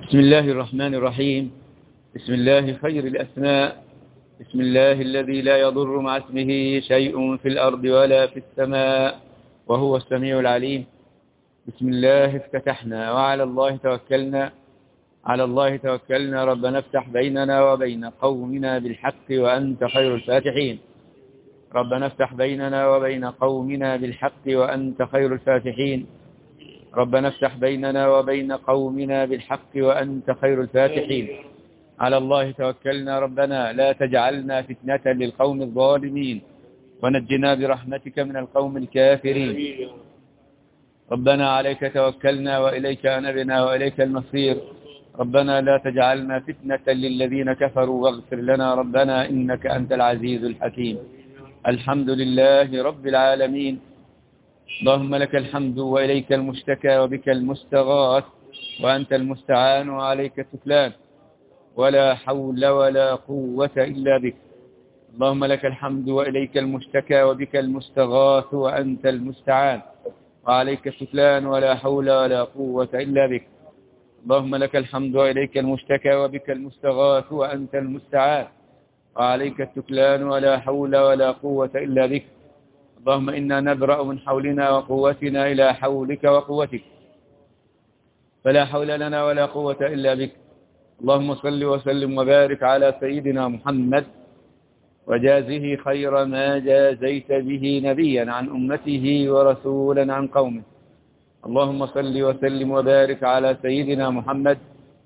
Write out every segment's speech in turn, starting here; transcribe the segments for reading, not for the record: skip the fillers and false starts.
بسم الله الرحمن الرحيم. بسم الله خير الأسماء. بسم الله الذي لا يضر مع اسمه شيء في الأرض ولا في السماء وهو السميع العليم. بسم الله افتتحنا وعلى الله توكلنا. على الله توكلنا ربنا افتح بيننا وبين قومنا بالحق وأنت خير الفاتحين. ربنا افتح بيننا وبين قومنا بالحق وأنت خير الفاتحين. ربنا افتح بيننا وبين قومنا بالحق وأنت خير الفاتحين. على الله توكلنا ربنا لا تجعلنا فتنة للقوم الظالمين ونجنا برحمتك من القوم الكافرين. ربنا عليك توكلنا وإليك أنبنا وإليك المصير. ربنا لا تجعلنا فتنة للذين كفروا واغفر لنا ربنا إنك أنت العزيز الحكيم. الحمد لله رب العالمين. اللهم لك الحمد وإليك المشتكى وبك المستغاث وأنت المستعان وعليك التكلان ولا حول ولا قوة إلا بك. اللهم لك الحمد وإليك المشتكى وبك المستغاث وأنت المستعان وعليك التكلان ولا حول ولا قوة إلا بك. اللهم لك الحمد وإليك المشتكى وبك المستغاث وأنت المستعان وعليك التكلان ولا حول ولا قوة إلا بك. اللهم إنا نبرأ من حولنا وقوتنا إلى حولك وقوتك فلا حول لنا ولا قوة إلا بك. اللهم صل وسلم وبارك على سيدنا محمد وجازه خير ما جازيت به نبيا عن أمته ورسولا عن قومه. اللهم صل وسلم وبارك على سيدنا محمد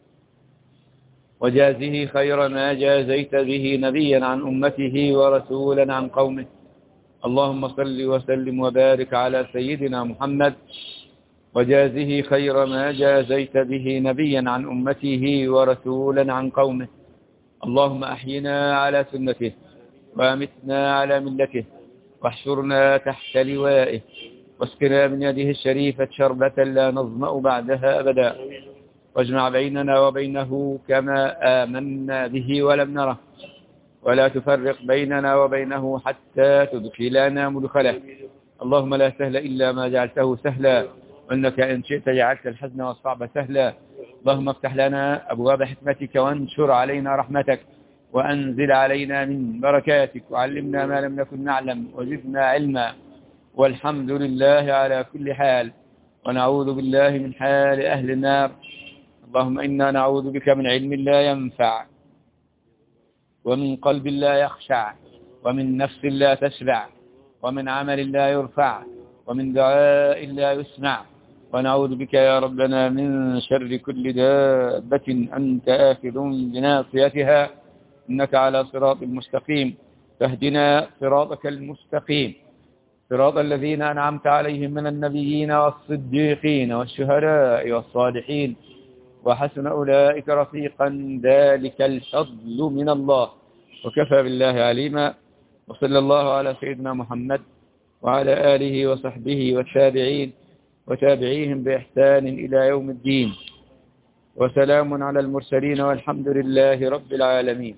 وجازه خير ما جازيت به نبيا عن أمته ورسولا عن قومه. اللهم صل وسلم وبارك على سيدنا محمد وجازه خير ما جازيت به نبيا عن أمته ورسولا عن قومه. اللهم أحينا على سنته وأمتنا على ملته واحشرنا تحت لوائه واسقنا من يده الشريفة شربة لا نظمأ بعدها أبدا واجمع بيننا وبينه كما آمنا به ولم نره ولا تفرق بيننا وبينه حتى تدخلنا مدخله. اللهم لا سهل إلا ما جعلته سهلا وإنك إن شئت جعلت الحزن والصعب سهلا. اللهم افتح لنا أبواب حكمتك وانشر علينا رحمتك وأنزل علينا من بركاتك وعلمنا ما لم نكن نعلم وزدنا علما. والحمد لله على كل حال ونعوذ بالله من حال أهل النار. اللهم إنا نعوذ بك من علم لا ينفع ومن قلب لا يخشع ومن نفس لا تشبع ومن عمل لا يرفع ومن دعاء لا يسمع. ونعوذ بك يا ربنا من شر كل دابة أنت آخذ بناصيتها إنك على صراط مستقيم. فاهدنا صراطك المستقيم صراط الذين أنعمت عليهم من النبيين والصديقين والشهداء والصالحين وحسن أولئك رفيقا ذلك الفضل من الله وكفى بالله عليما. وصلى الله على سيدنا محمد وعلى آله وصحبه والتابعين وتابعيهم بإحسان إلى يوم الدين وسلام على المرسلين والحمد لله رب العالمين.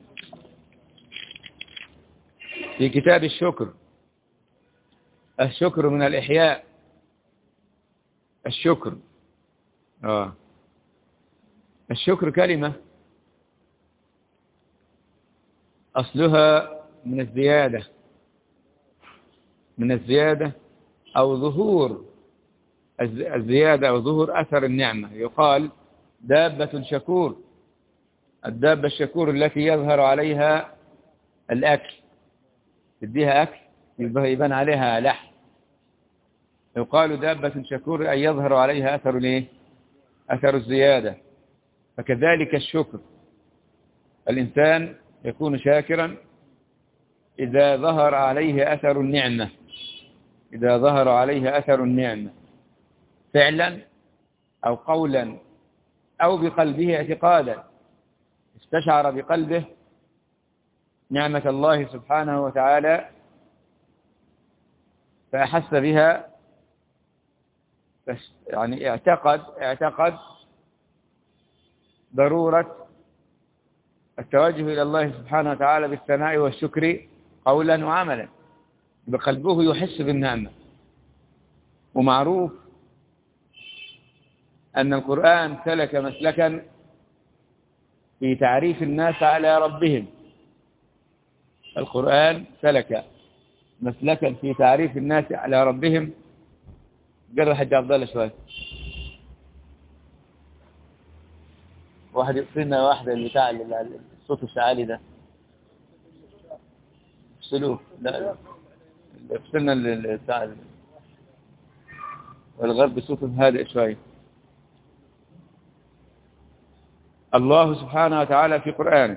في كتاب الشكر. الشكر من الإحياء. الشكر الشكر كلمة أصلها من الزيادة أو ظهور الزيادة أو ظهور أثر النعمة. يقال دابة شكور. الدابة الشكور التي يظهر عليها الأكل تديها أكل يبان عليها لحم. يقال دابة شكور أي يظهر عليها أثر الزيادة. فكذلك الشكر الإنسان يكون شاكرا إذا ظهر عليه أثر النعمة. إذا ظهر عليه أثر النعمة فعلا أو قولا أو بقلبه اعتقادا استشعر بقلبه نعمة الله سبحانه وتعالى فأحس بها يعني اعتقد ضرورة التوجه إلى الله سبحانه وتعالى بالثناء والشكر قولا وعملا بقلبه يحس بالنعمة. ومعروف أن القرآن سلك مسلكا في تعريف الناس على ربهم. القرآن سلك مسلكا في تعريف الناس على ربهم. قرر حج عبد الله شوي، واحد يقصينا واحدة اللي بتاع الصوت الشعالي ده سلوك. لا يقصينا بتاع والغرب بصوت هادئ شوي. الله سبحانه وتعالى في قرآنه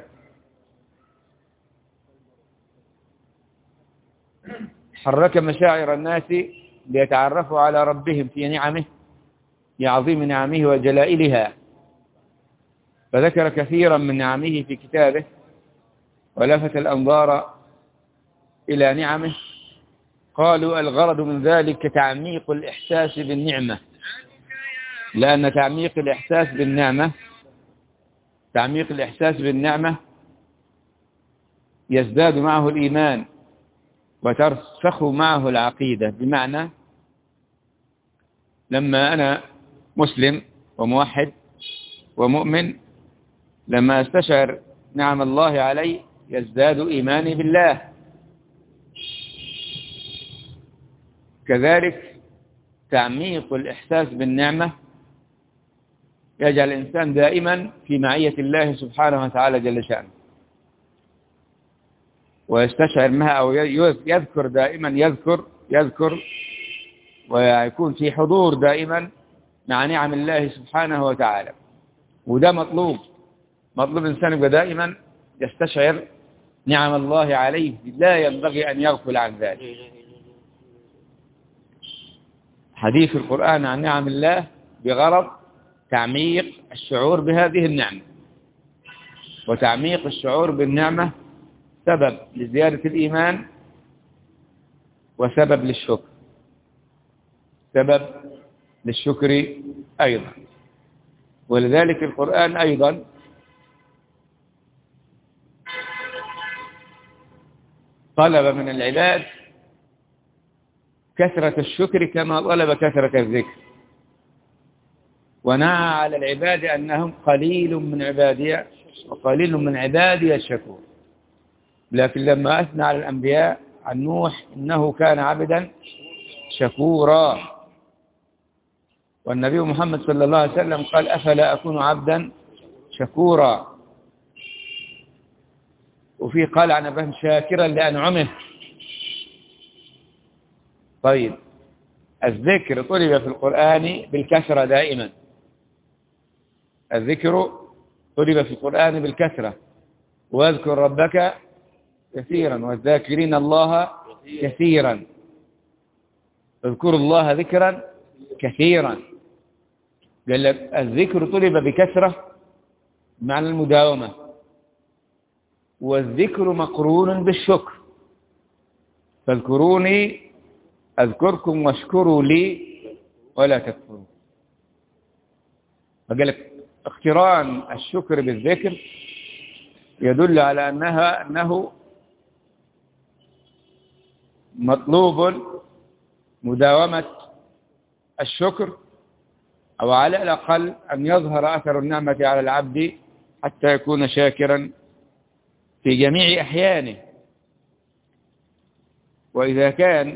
حرك مشاعر الناس ليتعرفوا على ربهم في نعمه، في عظيم نعمه وجلائلها، فذكر كثيرا من نعمه في كتابه ولفت الأنظار إلى نعمه. قالوا الغرض من ذلك تعميق الإحساس بالنعمة، لأن تعميق الإحساس بالنعمة يزداد معه الإيمان وترسخ معه العقيدة. بمعنى لما أنا مسلم وموحد ومؤمن، لما أستشعر نعم الله علي يزداد إيماني بالله. كذلك تعميق الإحساس بالنعمة يجعل الإنسان دائما في معية الله سبحانه وتعالى جل شأنه، ويستشعر معها أو يذكر دائما، يذكر ويكون في حضور دائما مع نعم الله سبحانه وتعالى. وده مطلوب الإنسان يبقى دائما يستشعر نعم الله عليه، لا ينبغي أن يغفل عن ذلك. حديث القرآن عن نعم الله بغرض تعميق الشعور بهذه النعمة، وتعميق الشعور بالنعمة سبب لزيادة الإيمان وسبب للشكر أيضا. ولذلك القرآن أيضا طلب من العباد كثرة الشكر كما طلب كثرة الذكر، ونهى على العباد أنهم قليل من عبادي الشكور. لكن لما أثنى على الأنبياء عن نوح إنه كان عبدا شكورا، والنبي محمد صلى الله عليه وسلم قال أفلا أكون عبدا شكورا. وفي قال عن أبراهيم شاكرا لأنعمه. طيب الذكر طلب في القرآن بالكثرة دائما، الذكر طلب في القرآن بالكثرة. واذكر ربك كثيرا والذاكرين الله كثيرا. اذكروا الله ذكرا كثيرا. قال لك الذكر طلب بكثرة معنى المداومة، والذكر مقرون بالشكر. فاذكروني أذكركم واشكروا لي ولا تكفروا. فقال لك اقتران الشكر بالذكر يدل على أنه مطلوب مداومة الشكر، أو على الأقل أن يظهر أثر النعمة على العبد حتى يكون شاكرا في جميع أحيانه. وإذا كان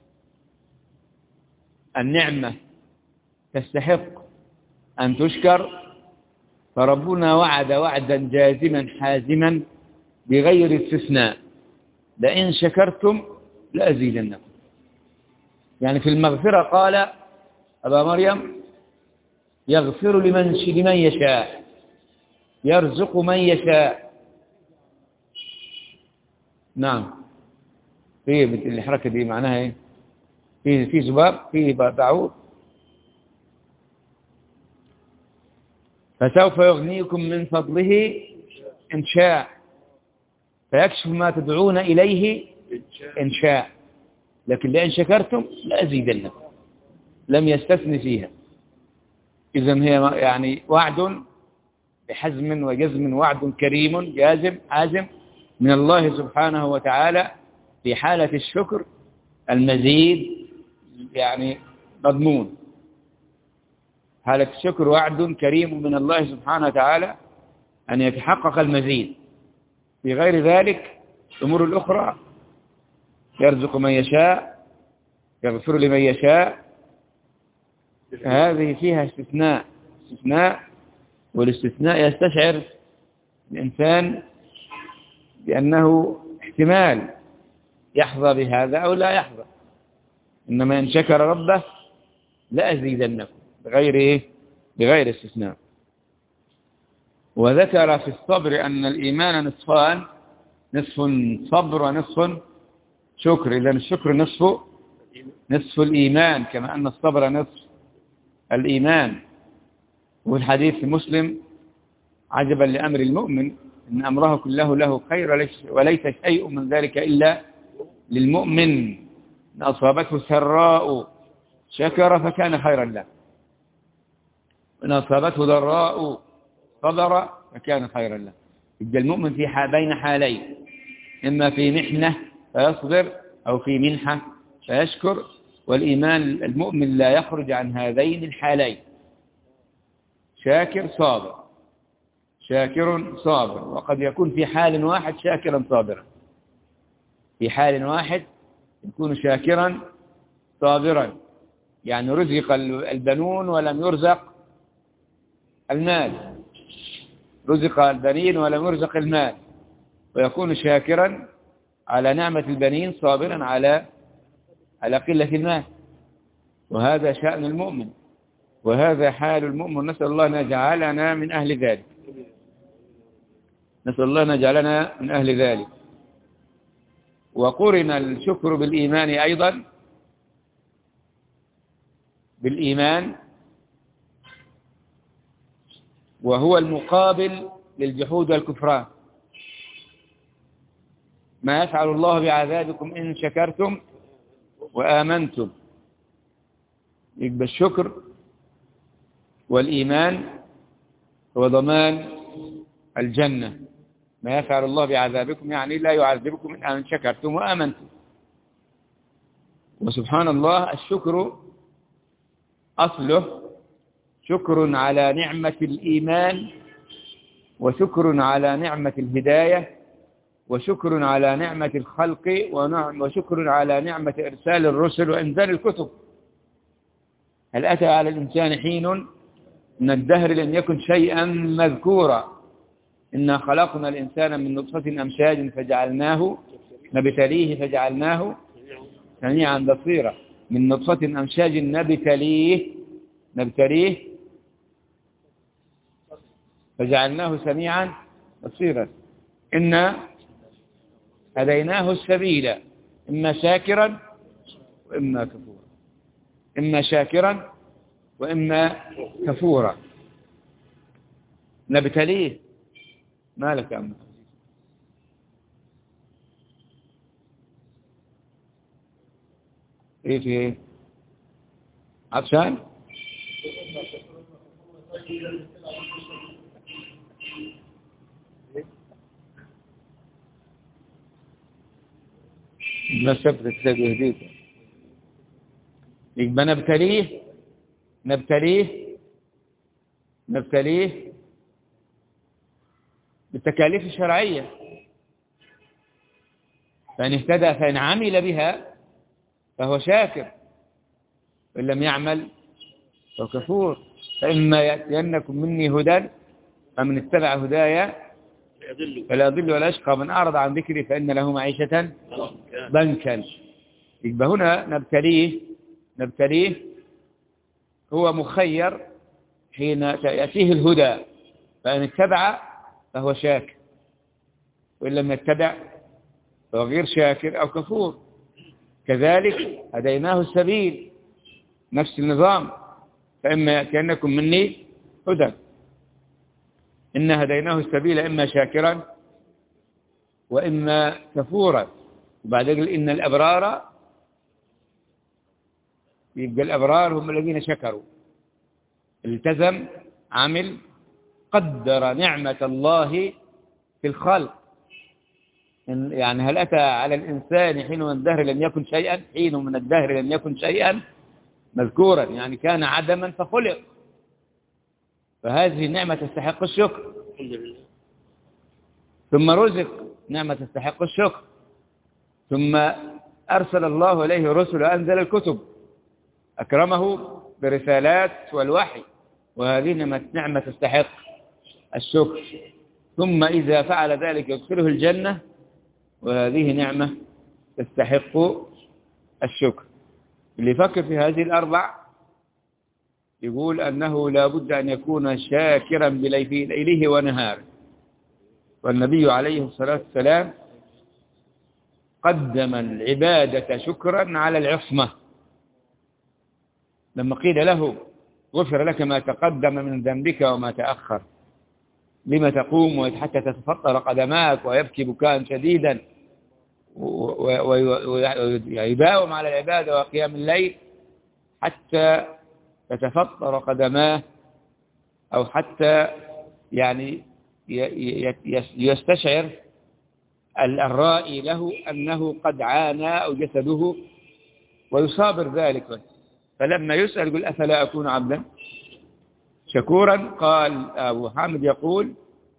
النعمة تستحق أن تشكر فربنا وعد وعدا جازما حازما بغير استثناء: لئن شكرتم لأزيدنكم. يعني في المغفرة قال أبا مريم يغفر لمن يشاء، يرزق من يشاء. نعم. في الحركة دي معناها ايه؟ في ذباب، في بعوض. فسوف يغنيكم من فضله إن شاء، فيكشف ما تدعون إليه إن شاء. لكن لئن شكرتم لأزيدنكم، لم يستثن فيها. إذن هي يعني وعد بحزم وجزم، وعد كريم جازم عازم من الله سبحانه وتعالى في حالة الشكر. المزيد يعني مضمون. حالة الشكر وعد كريم من الله سبحانه وتعالى أن يتحقق المزيد. في غير ذلك الأمور الأخرى يرزق من يشاء، يغفر لمن يشاء، هذه فيها استثناء، والاستثناء يستشعر الإنسان بأنه احتمال يحظى بهذا أو لا يحظى. إنما إن شكر ربه لأزيدنكم بغير استثناء. وذكر في الصبر أن الإيمان نصفان، نصف صبر ونصف شكر. إذن الشكر نصف الإيمان، كما أن الصبر نصف الإيمان. والحديث في مسلم: عجبا لأمر المؤمن إن أمره كله له خير وليس شيء من ذلك إلا للمؤمن، إن أصابته سراء شكر فكان خيرا له، وإن أصابته ضراء صبر فكان خيرا له. يبقى المؤمن في بين حالين: إما في محنة فيصبر، أو في منحة فيشكر. والإيمان المؤمن لا يخرج عن هذين الحالين: شاكر صابر. وقد يكون في حال واحد شاكرا صابرا، في حال واحد يكون شاكرا صابرا، يعني رزق البنون ولم يرزق المال، رزق البنين ولم يرزق المال، ويكون شاكرا على نعمة البنين صابرا على قلة المال. وهذا شأن المؤمن، وهذا حال المؤمن. نسأل الله أن يجعلنا من أهل ذلك، نسأل الله أن يجعلنا من أهل ذلك. وقرن الشكر بالإيمان أيضا، بالإيمان، وهو المقابل للجحود والكفران. ما يفعل الله بعذابكم إن شكرتم وآمنتم. يبقى الشكر والإيمان هو ضمان الجنة. ما يفعل الله بعذابكم يعني لا يعذبكم إن شكرتم وآمنتم. وسبحان الله، الشكر أصله شكر على نعمة الإيمان، وشكر على نعمة الهداية، وشكر على نعمة الخلق، وشكر على نعمة إرسال الرسل وإنزال الكتب. هل أتى على الإنسان حين من الدهر لم يكن شيئا مذكورا؟ إنا خلقنا الإنسان من نطفة أمشاج فجعلناه نبتليه فجعلناه سميعا بصيرا. من نطفة أمشاج نبتليه فجعلناه سميعا بصيرا. إنا هديناه السبيل إما شاكرا وإما كفورا، إما شاكرا وإما كفورا. نبتليه. مالك يا عم؟ ايه في ايه؟ عطشان؟ ما سبتك سيد يهديك. يبقى نبتليه بالتكاليف الشرعية، فإن اهتدى فإن عمل بها فهو شاكر، وإن لم يعمل فهو كفور. فإما يأتينكم مني هدى فمن اتبع هدايا فلا يضل ولا يشقى، من أعرض عن ذكري فإن له معيشة ضنكا. يبقى هنا نبتليه هو مخير حين يأتيه الهدى، فإن اتبع فهو شاكر، وإن لم يتبع فهو غير شاكر أو كفور. كذلك هديناه السبيل، نفس النظام. فإما يأتينكم مني هدى، إن هديناه السبيل إما شاكرا وإما كفورا. وبعد ذلك إن الأبرار، يبقى الأبرار هم الذين شكروا، التزم، عمل، قدر نعمة الله في الخلق. يعني هل أتى على الإنسان حين من الدهر لم يكن شيئا مذكورا، يعني كان عدما فخلق. فهذه النعمة تستحق الشكر. ثم رزق نعمة تستحق الشكر، ثم أرسل الله إليه رسل وأنزل الكتب، أكرمه برسالات والوحي، وهذه نعمة تستحق الشكر. ثم إذا فعل ذلك يدخله الجنة، وهذه نعمة تستحق الشكر. اللي يفكر في هذه الأربع يقول أنه لا بد أن يكون شاكرا بليله ونهاره. والنبي عليه الصلاة والسلام قدم العبادة شكرا على العصمة. لما قيل له غفر لك ما تقدم من ذنبك وما تأخر، لما تقوم حتى تتفطر قدماك ويبكي بكاء شديدا ويداوم على العبادة وقيام الليل حتى تتفطر قدماه، أو حتى يعني يستشعر الرائي له أنه قد عانى أو جسده ويصابر ذلك. فلما يسأل يقول أفلا أكون عبدا شكورا؟ قال أبو حامد يقول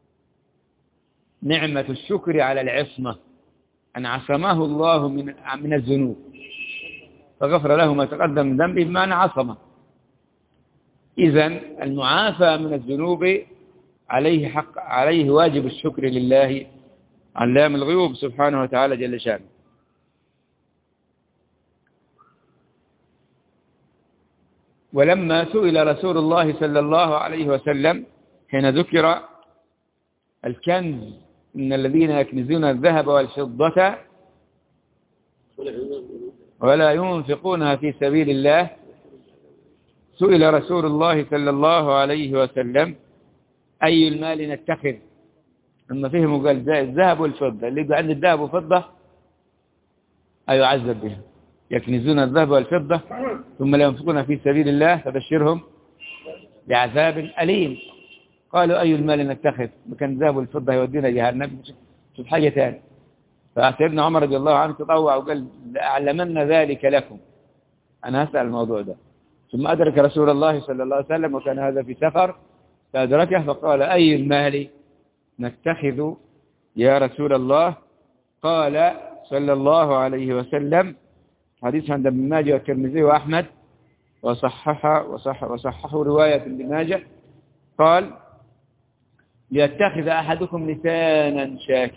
نعمة الشكر على العصمة، أن عصمه الله من الذنوب فغفر له ما تقدم من ذنبه بمعنى عصمه. إذن المعافى من الذنوب عليه واجب الشكر لله علام الغيوب سبحانه وتعالى جل شانه. ولما سئل رسول الله صلى الله عليه وسلم حين ذكر الكنز إن الذين يكنزون الذهب والفضة ولا ينفقونها في سبيل الله، سئل رسول الله صلى الله عليه وسلم أي المال نتخذ؟ لما فهموا قال الذهب والفضة، اللي يبقى عنده الذهب وفضة أيعذب بها، يكنزون الذهب والفضة ثم لا ينفقونها في سبيل الله فبشرهم بعذاب أليم. قالوا أي المال نتخذ؟ كان الذهب والفضة يودينا جهنم، شوف حاجة ثانية. فسيدنا عمر رضي الله عنه تطوع وقال لأعلمن ذلك لكم، أنا هسأل الموضوع ده. ثم أدرك رسول الله صلى الله عليه وسلم وكان هذا في سفر فأدركه فقال أي المال نتخذ يا رسول الله؟ قال صلى الله عليه وسلم، حديث عند ابن ماجه والترمذي وأحمد وصححه رواية ابن ماجه، قال ليتخذ أحدكم لسانا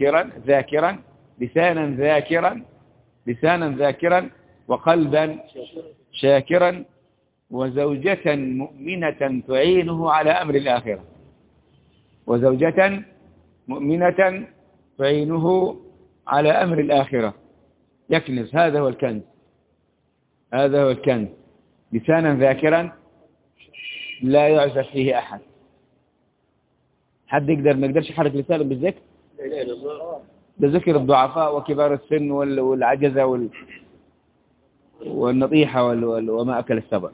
ذاكرا وقلبا شاكرا وزوجة مؤمنة تعينه على أمر الآخرة، وزوجة مؤمنة تعينه على أمر الآخرة. يكنز، هذا هو الكنز، هذا هو الكنز. لسانا ذاكرا لا يعزف فيه أحد. حد ما يقدرش يحرك لسانه بالذكر؟ ده ذكر الضعفاء وكبار السن والعجزة والنطيحة وما أكل السبع.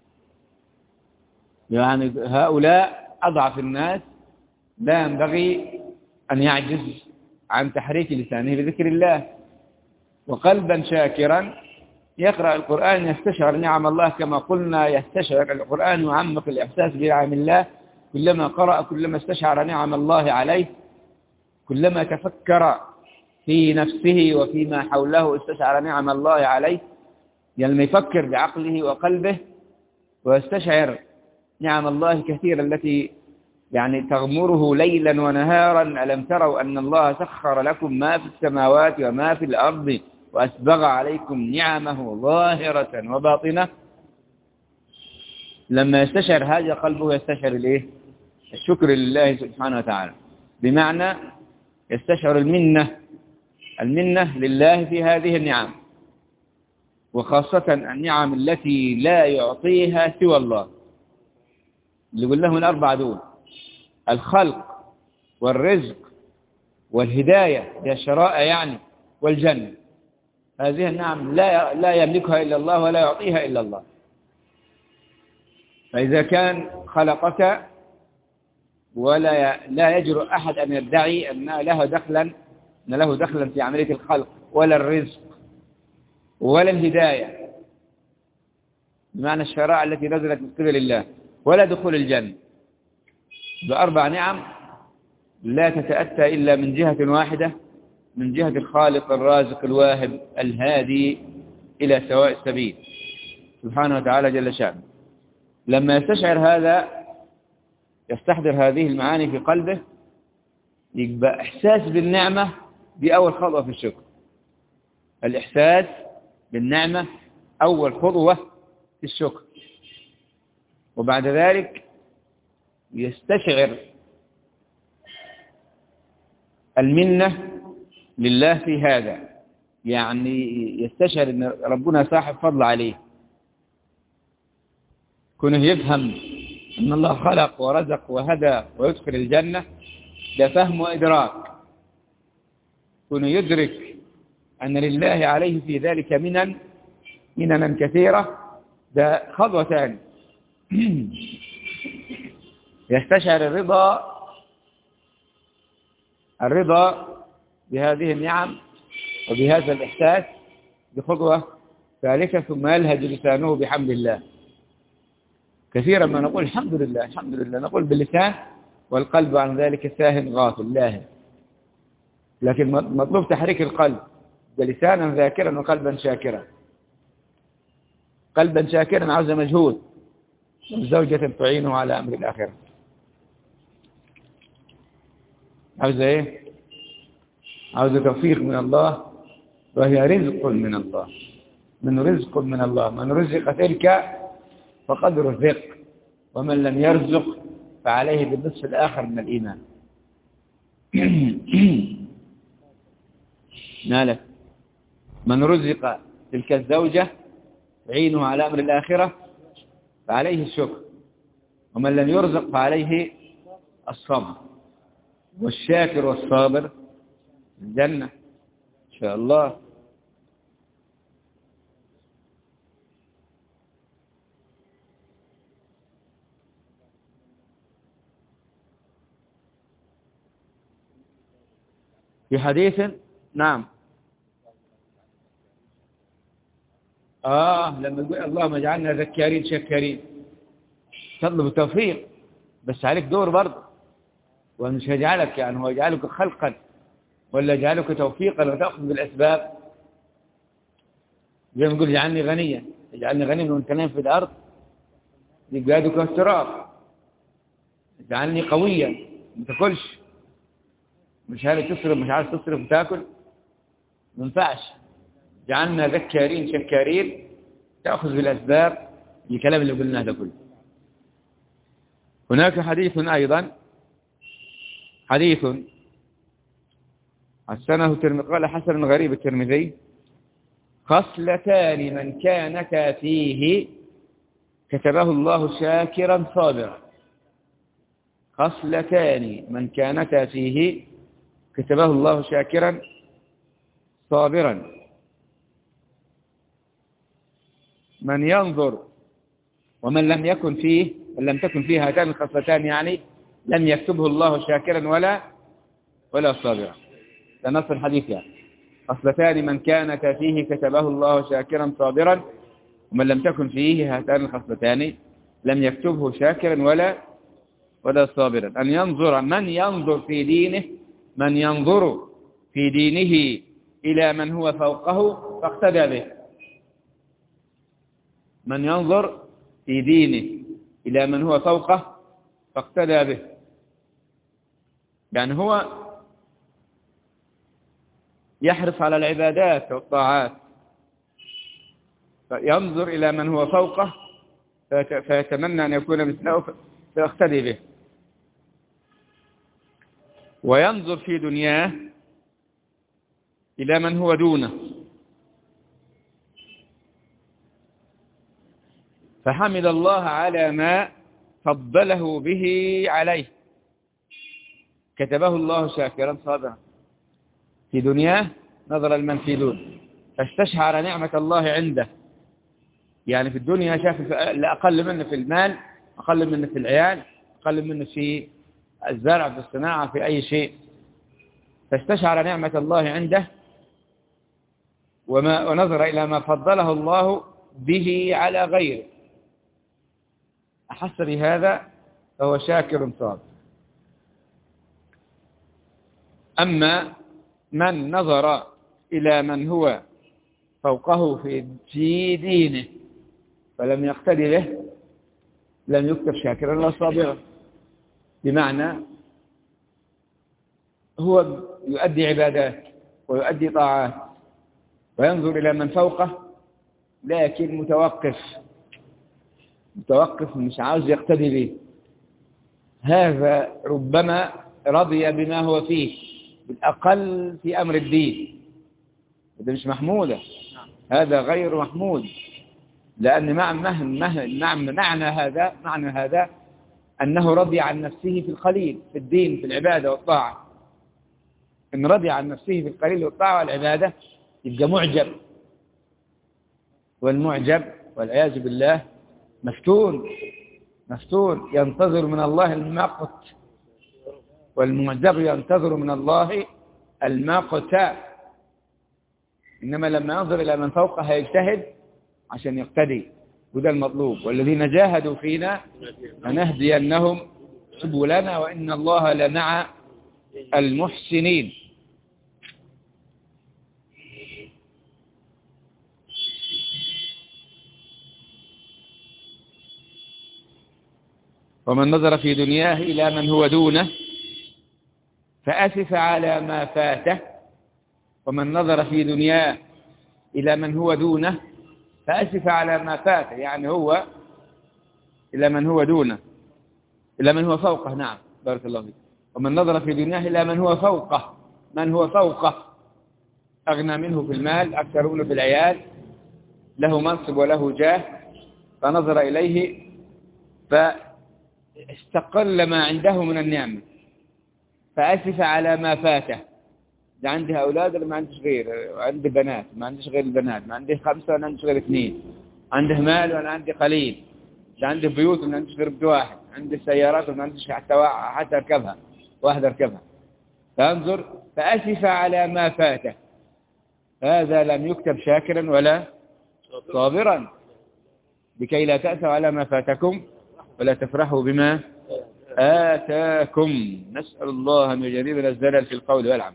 يعني هؤلاء أضعف الناس لا ينبغي أن يعجز عن تحريك لسانه بذكر الله. وقلبا شاكرا يقرأ القرآن يستشعر نعم الله، كما قلنا يستشعر القرآن يعمق الإحساس بنعم الله. كلما قرأ كلما استشعر نعم الله عليه، كلما تفكر في نفسه وفيما حوله استشعر نعم الله عليه. يعني يفكر بعقله وقلبه ويستشعر نعم الله كثيرا التي يعني تغمره ليلا ونهارا. ألم تروا أن الله سخر لكم ما في السماوات وما في الأرض وأسبغ عليكم نعمه ظاهرة وباطنة؟ لما يستشعر هذا قلبه يستشعر الايه؟ الشكر لله سبحانه وتعالى، بمعنى يستشعر المنة لله في هذه النعم، وخاصة النعم التي لا يعطيها سوى الله، اللي قلنا لهم الأربعة دول: الخلق والرزق والهداية هي الشرائع يعني، والجنة. هذه النعم لا يملكها إلا الله ولا يعطيها إلا الله. فإذا كان خلقك لا يجرؤ أحد أن يدعي أن له دخلا في عملية الخلق ولا الرزق ولا الهداية بمعنى الشرائع التي نزلت من قبل الله ولا دخول الجنة، بأربع نعم لا تتأتى إلا من جهة واحدة، من جهة الخالق الرازق الواهب الهادي إلى سواء السبيل سبحانه وتعالى جل شأنه. لما يستشعر هذا، يستحضر هذه المعاني في قلبه، يبقى إحساس بالنعمة بأول خطوة في الشكر. الإحساس بالنعمة أول خطوة في الشكر، وبعد ذلك يستشعر المنة لله في هذا، يعني يستشعر أن ربنا صاحب فضل عليه، كونه يفهم أن الله خلق ورزق وهدى ويدخل الجنة، ده فهم وإدراك. كونه يدرك أن لله عليه في ذلك مننا كثيرة، ده خطوة ثانية. يستشعر الرضا بهذه النعم وبهذا الإحساس بخطوة ثالثة، ثم يلهج لسانه بحمد الله. كثيرا ما نقول الحمد لله الحمد لله، نقول باللسان والقلب عن ذلك ساهن غافل لاهٍ، لكن مطلوب تحريك القلب بلسانا ذاكرا وقلبا شاكرا. قلبا شاكرا عاوز مجهود، وزوجة تعينه على أمر الآخرة. عاوز إيه؟ عاوز توفيق من الله، وهي رزق من الله، من رزق من الله. من رزق تلك فقد رزق، ومن لم يرزق فعليه بالنصف الآخر من الإيمان. مالك؟ من رزق تلك الزوجة تعينه على أمر الآخرة فعليه الشكر، ومن لم يرزق فعليه الصبر، والشاكر والصابر الجنة إن شاء الله. في حديث نعم لما يقول اللهم اجعلنا ذكارين شكارين، تطلب التوفيق، بس عليك دور برضه، ومش هيجعلك، يعني هو يجعلك خلقا ولا يجعلك توفيقا وتأخذ بالأسباب. زي ما يقول اجعلني غنيا، اجعلني غنيا وانت نايم في الأرض يبقى يدك التراب. اجعلني قويا ما تاكلش، مش عارف تصرف، مش عارف تصرف وتاكل، ما ينفعش. جعلنا ذكارين شكارين، تأخذ بالأسباب، الكلام اللي قلناه ده كله. هناك حديث أيضا، حديث حسنه الترمذي، قال حسن غريب الترمذي: خصلتان من كانتا فيه كتبه الله شاكرا صابرا. خصلتان من كانتا فيه كتبه الله شاكرا صابرا. من ينظر ومن لم يكن فيه، ولم تكن فيه هاتان الخصلتان، يعني لم يكتبه الله شاكرا ولا صابرا. ده نص الحديث يعني. خصلتان من كانتا فيه كتبه الله شاكرا صابرا، ومن لم تكن فيه هاتان الخصلتان لم يكتبه شاكرا ولا صابرا. أن ينظر من ينظر في دينه، من ينظر في دينه إلى من هو فوقه فاقتدى به. من ينظر في دينه إلى من هو فوقه فاقتدى به، يعني هو يحرص على العبادات والطاعات، فينظر إلى من هو فوقه فيتمنى أن يكون مثله فيقتدي به. وينظر في دنياه إلى من هو دونه فحمد الله على ما فضله به عليه، كتبه الله شاكرا صابرا. في دنياه نظر لمن في دون، فاستشعر نعمة الله عنده. يعني في الدنيا شاف أقل منه في المال، أقل منه في العيال، أقل منه في الزرع، في الصناعة، في أي شيء، فاستشعر نعمة الله عنده ونظر إلى ما فضله الله به على غيره، أحس بهذا فهو شاكر صابر. أما من نظر إلى من هو فوقه في دينه فلم يقتدي به لم يكتب شاكرا ولا صابرا. بمعنى هو يؤدي عبادات ويؤدي طاعات وينظر إلى من فوقه، لكن متوقف مش عاوز يقتدي به. هذا ربما رضي بما هو فيه بالأقل في أمر الدين، هذا مش محمودة، هذا غير محمود. لأن معنى هذا أنه رضي عن نفسه في القليل في الدين في العبادة والطاعة. إن رضي عن نفسه في القليل والطاعة والعبادة يبقى معجب، والمعجب والعياذ بالله مفتون ينتظر من الله المقت، والمعجب ينتظر من الله المقت. إنما لما ينظر إلى من فوقه هيجتهد عشان يقتدي، وده المطلوب. والذين جاهدوا فينا لنهدينهم سبلنا وإن الله لمع المحسنين. ومن نظر في دنياه إلى من هو دونه فأسف على ما فاته. ومن نظر في دنياه إلى من هو دونه فأسف على ما فاته، يعني هو إلى من هو دونه، إلى من هو فوقه. نعم، بارك الله فيك. ومن نظر في دنياه إلى من هو فوقه، من هو فوقه أغنى منه في المال، أكثر منه في العيال، له منصب وله جاه، فنظر إليه فاستقل ما عنده من النعمة فأسف على ما فاته. ده عندي أولاد ما عنديش غير، عندي بنات ما عنديش غير البنات، ما عندي 5 وأنا عنديش غير 2، عنده مال وأنا عندي قليل، ده عندي بيوت وأنا عنديش غير بيت واحد، عندي سيارات وأنا عنديش حتى أركبها واحد أركبها. فانظر فأسف على ما فاته، هذا لم يكتب شاكرا ولا صابرا، لكي لا تأسوا على ما فاتكم ولا تفرحوا بما آتاكم. نسأل الله أن يجنبنا الزلل في القول والعمل.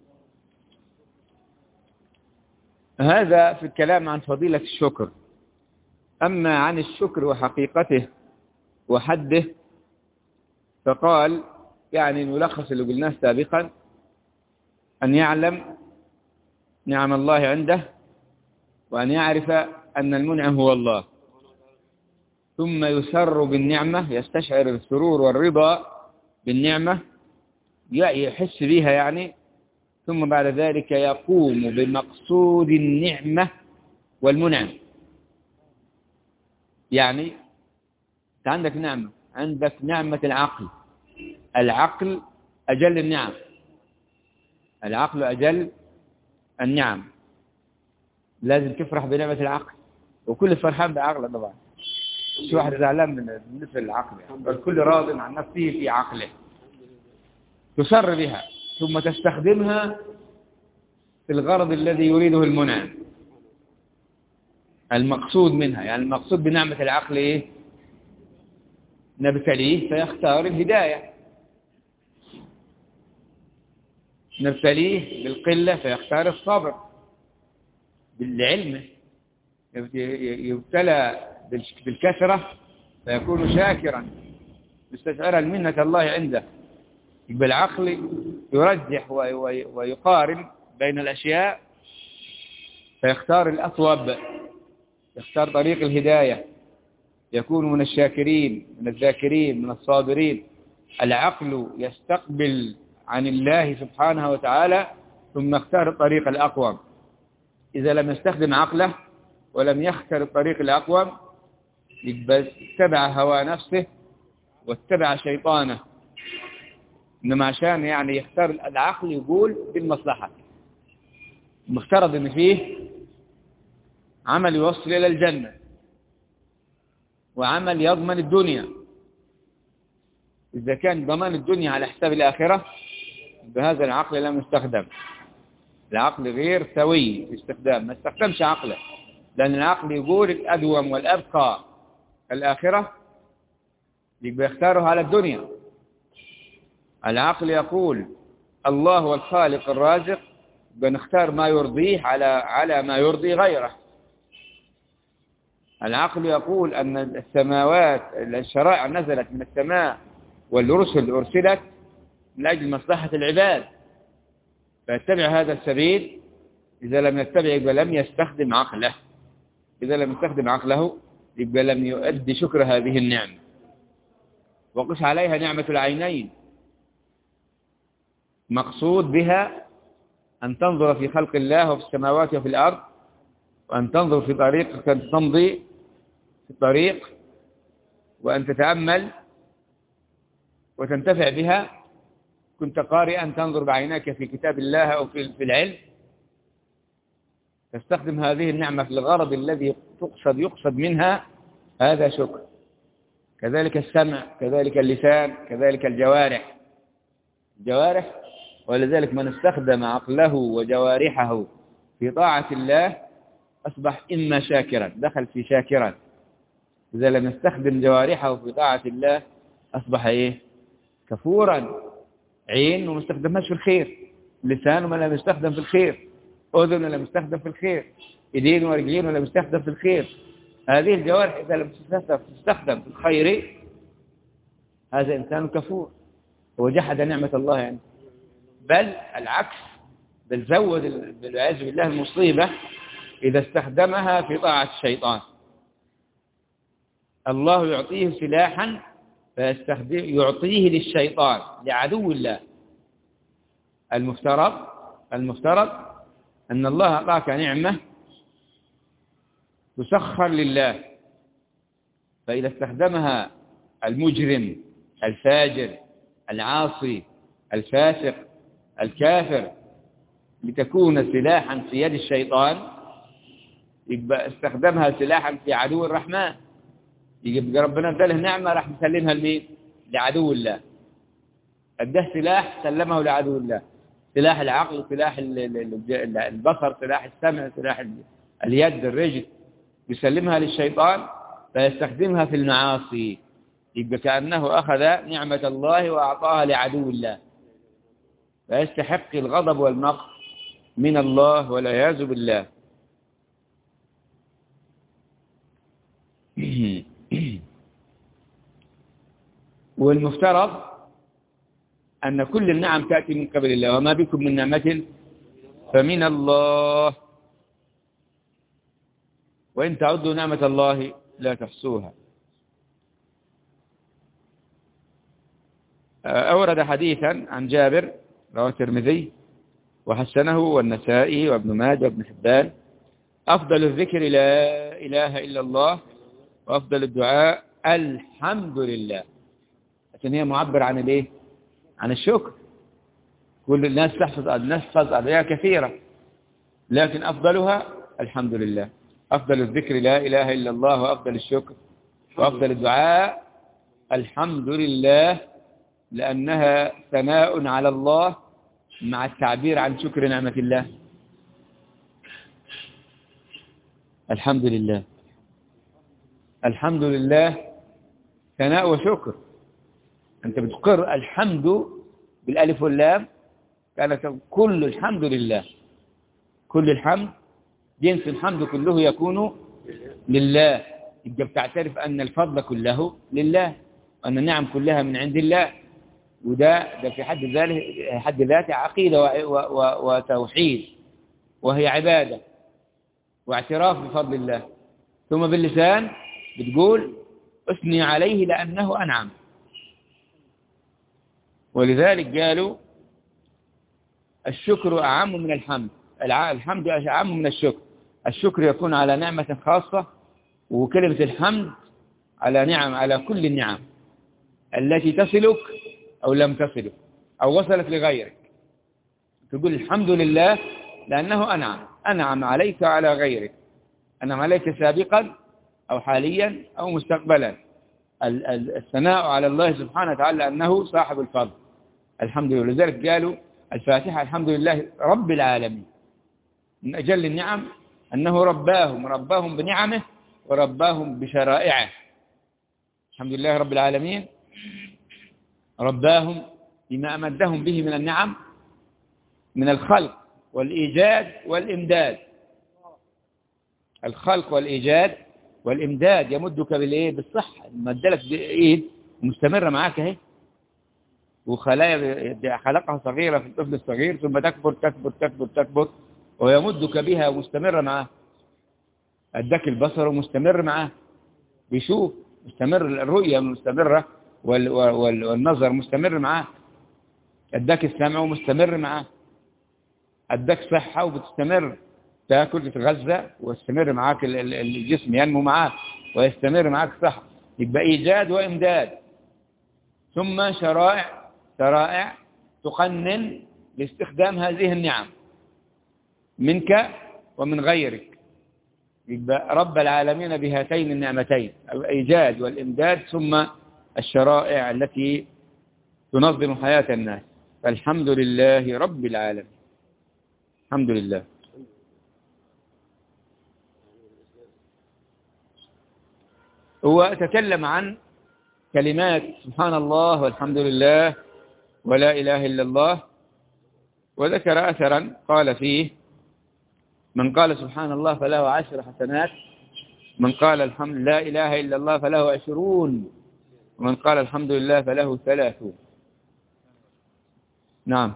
هذا في الكلام عن فضيلة الشكر. أما عن الشكر وحقيقته وحده فقال يعني نلخص اللي قلناه سابقا: أن يعلم نعم الله عنده، وأن يعرف أن المنعم هو الله، ثم يسر بالنعمة، يستشعر السرور والرضا بالنعمة، يحس بها يعني، ثم بعد ذلك يقوم بمقصود النعمة والمنعم. يعني أنت عندك نعمة، عندك نعمة العقل أجل النعم، العقل أجل النعم، لازم تفرح بنعمة العقل، وكل فرحان بعقله طبعا، مش واحد زعلان من بالنسبة للعقل يعني، بل كل راض عن نفسه في عقله. تسر بها ثم تستخدمها في الغرض الذي يريده المنعم، المقصود منها. يعني المقصود بنعمة العقل إيه؟ نبتليه فيختار الهداية، نبتليه بالقلة فيختار الصبر، بالعلم يبتلى بالكثرة فيكون شاكرا مستشعرا منة الله عنده. بالعقل يرجح ويقارن بين الأشياء فيختار الأصوب، يختار طريق الهداية، يكون من الشاكرين من الذاكرين من الصابرين. العقل يستقبل عن الله سبحانه وتعالى ثم يختار الطريق الأقوم. إذا لم يستخدم عقله ولم يختار الطريق الأقوم اتبع هوى نفسه واتبع شيطانه. إنما عشان يعني يختار العقل يقول بالمصلحة، مفترض إن فيه عمل يوصل إلى الجنة وعمل يضمن الدنيا. إذا كان ضمان الدنيا على حساب الآخرة بهذا العقل لم يستخدم، العقل غير سوي في استخدام، ما استخدمش عقله، لأن العقل يقول الأدوم والأبقى الآخرة، يبقى يختاره على الدنيا. العقل يقول الله هو الخالق الرازق، بنختار ما يرضيه على ما يرضي غيره. العقل يقول أن السماوات، الشرائع نزلت من السماء والرسل أرسلت من أجل مصلحة العباد، فيتبع هذا السبيل. إذا لم يتبع يبقى لم يستخدم عقله، إذا لم يستخدم عقله يبقى لم يؤدي شكر هذه النعمة. وقس عليها نعمة العينين، مقصود بها أن تنظر في خلق الله وفي السماوات وفي الأرض، وأن تنظر في طريقك، أن تمضي في الطريق، وأن تتأمل وتنتفع بها. كنت قارئا تنظر بعينك في كتاب الله أو في العلم، تستخدم هذه النعمة في الغرض الذي يقصد منها، هذا شكر. كذلك السمع، كذلك اللسان، كذلك الجوارح. ولذلك من استخدم عقله وجوارحه في طاعة الله أصبح إما شاكرا، دخل في شاكرا. إذا لم يستخدم جوارحه في طاعة الله أصبح إيه؟ كفورا. عين وما استخدمهاش في الخير، لسان وما لم يستخدم في الخير، أذن ولم يستخدم في الخير، يدين ورجلين ولم يستخدم في الخير. هذه الجوارح إذا لم تستخدم في الخير هذا إنسان كفور وجحد نعمة الله يعني. بل العكس، بل زود بالعياذ بالله المصيبة إذا استخدمها في طاعة الشيطان. الله يعطيه سلاحا يعطيه للشيطان، لعدو الله. المفترض أن الله أعطاك نعمة تسخر لله، فإذا استخدمها المجرم الفاجر العاصي الفاسق الكافر لتكون سلاحا في يد الشيطان، يبقى استخدمها سلاحا في عدو الرحمن. يبقى ربنا اداله نعمة راح مسلمها لمين؟ لعدو الله. اداه سلاح سلمه لعدو الله، سلاح العقل، سلاح البصر، سلاح السمع، سلاح اليد، الرجل، يسلمها للشيطان فيستخدمها في المعاصي. يبقى كأنه أخذ نعمة الله وأعطاها لعدو الله، فيستحق الغضب والمقت من الله والعياذ بالله. والمفترض أن كل النعم تأتي من قبل الله، وما بكم من نعمة فمن الله، وإن تعدوا نعمة الله لا تحصوها. أورد حديثا عن جابر رواه الترمذي وحسنه والنسائي وابن ماجه وابن حبان: أفضل الذكر لا إله إلا الله، وأفضل الدعاء الحمد لله. عشان هي معبر عن الايه؟ عن الشكر. كل الناس تحفظ أدعية كثيرة، لكن أفضلها الحمد لله. أفضل الذكر لا إله إلا الله، وأفضل الشكر وأفضل الدعاء الحمد لله، لأنها ثناء على الله مع التعبير عن شكر نعمة الله. الحمد لله، الحمد لله ثناء وشكر. أنت بتقر الحمد بالألف واللام، كانت كل الحمد لله، كل الحمد، جنس الحمد كله يكون لله. يبقى بتعترف أن الفضل كله لله، وأن النعم كلها من عند الله. وده في حد ذاته عقيدة وتوحيد، وهي عبادة واعتراف بفضل الله. ثم باللسان بتقول أثني عليه لأنه أنعم. ولذلك قالوا الشكر أعم من الحمد، الحمد أعم من الشكر. الشكر يكون على نعمة خاصة، وكلمة الحمد على نعم، على كل النعم التي تصلك أو لم تصلك أو وصلت لغيرك. تقول الحمد لله لأنه أنعم عليك وعلى غيرك، أنعم عليك سابقا أو حاليا أو مستقبلا. الثناء على الله سبحانه وتعالى أنه صاحب الفضل. الحمد لله. لذلك قالوا الفاتحة الحمد لله رب العالمين. من أجل النعم أنه رباهم بنعمه ورباهم بشرائعه. الحمد لله رب العالمين رباهم بما أمدهم به من النعم من الخلق والإيجاد والإمداد. الخلق والإيجاد والإمداد يمدك بالإيه؟ بالصحة. مدلك بإيد مستمرة معاك اهي، وخلايا خلقها صغيرة في الطفل الصغير، ثم تكبر تكبر تكبر تكبر ويمدك بها ومستمرة معاه. أداك البصر ومستمر معاه، بيشوف مستمر، الرؤية مستمرة والنظر مستمر معاه. أداك السمع ومستمر معاه. أداك صحة وبتستمر تاكل تتغذى ويستمر معاك الجسم ينمو معاك ويستمر معاك صحة. يبقى إيجاد وإمداد. ثم شرائع تقنن لاستخدام هذه النعم منك ومن غيرك. يبقى رب العالمين بهاتين النعمتين، الإيجاد والإمداد، ثم الشرائع التي تنظم حياة الناس. فالحمد لله رب العالمين. الحمد لله. هو تكلم عن كلمات سبحان الله والحمد لله ولا إله إلا الله، وذكر أثرا قال فيه: من قال سبحان الله فله 10 حسنات، من قال الحمد لا إله إلا الله فله 20، ومن قال الحمد لله فله 30. نعم.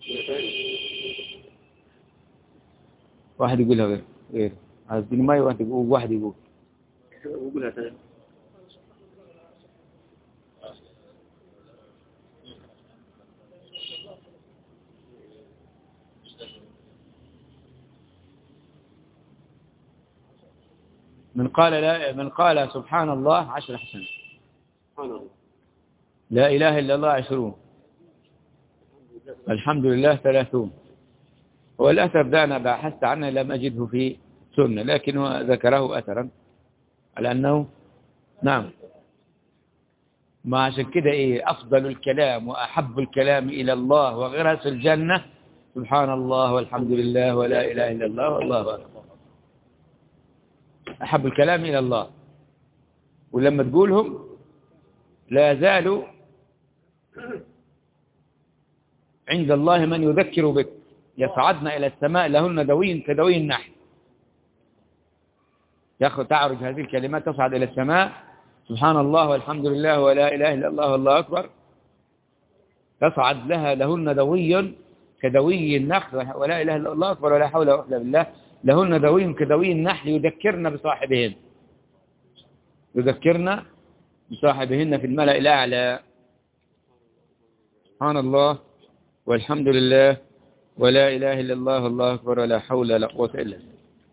واحد يقولها غير عايزين ما واحد يقول من قال سبحان الله 10 حسنات، لا إله إلا الله 20، الحمد لله 30. والأثر ده أنا بحثت عنه لم أجده في سنة، لكنه ذكره أثرا على أنه نعم. ما عشان كده إيه أفضل الكلام وأحب الكلام إلى الله وغرس الجنة سبحان الله والحمد لله ولا إله إلا الله والله أكبر. أحب الكلام إلى الله، ولما تقولهم لا زالوا عند الله من يذكر بك، يصعدن إلى السماء لهن دوي كدوي النحل. تعرج هذه الكلمات تصعد إلى السماء، سبحان الله والحمد لله ولا إله إلا الله والله أكبر، تصعد لهن دوي كدوي النحل، ولا إله إلا الله أكبر ولا حول ولا قوة إلا بالله، لهن دوي كدوي النحل، يذكرن بصاحبهن، يذكرن بصاحبهن في الملأ الأعلى. سبحان الله والحمد لله ولا إله إلا الله والله أكبر ولا حول ولا قوة إلا بالله.